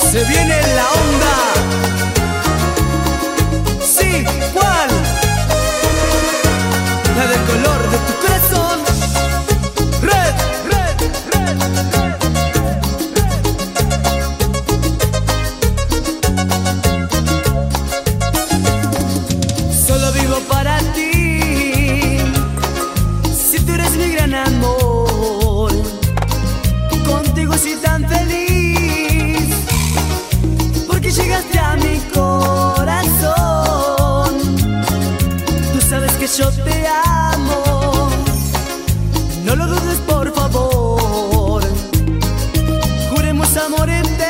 Se viene la onda. Sí, ¿cuál? La del color de tu corazón. Red, red, red, red. Solo vivo para ti. Si tú eres mi gran amor, contigo soy tan feliz, porque llegaste a mi corazón. Tú sabes que yo te amo, no lo dudes por favor. Juremos amor eterno.